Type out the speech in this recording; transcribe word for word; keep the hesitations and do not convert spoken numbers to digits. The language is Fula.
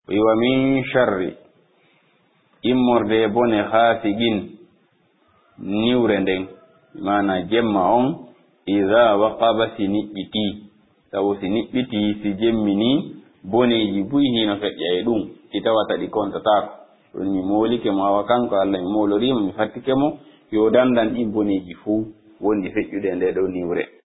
wa min sharri immorde bone hasigin niwre nden mana jemma on idha waqaba si niɓɓiti tawo si niɓɓiti si jemmini boneji buyi hino feƴƴa e ɗum ɗi tawata ɗi kontatako ɗum mi molike mo awa kanko Allah mi molorimo mi fattike mo yo dandan ɗin boneji fuu wondi feƴƴude nde ɗo niwre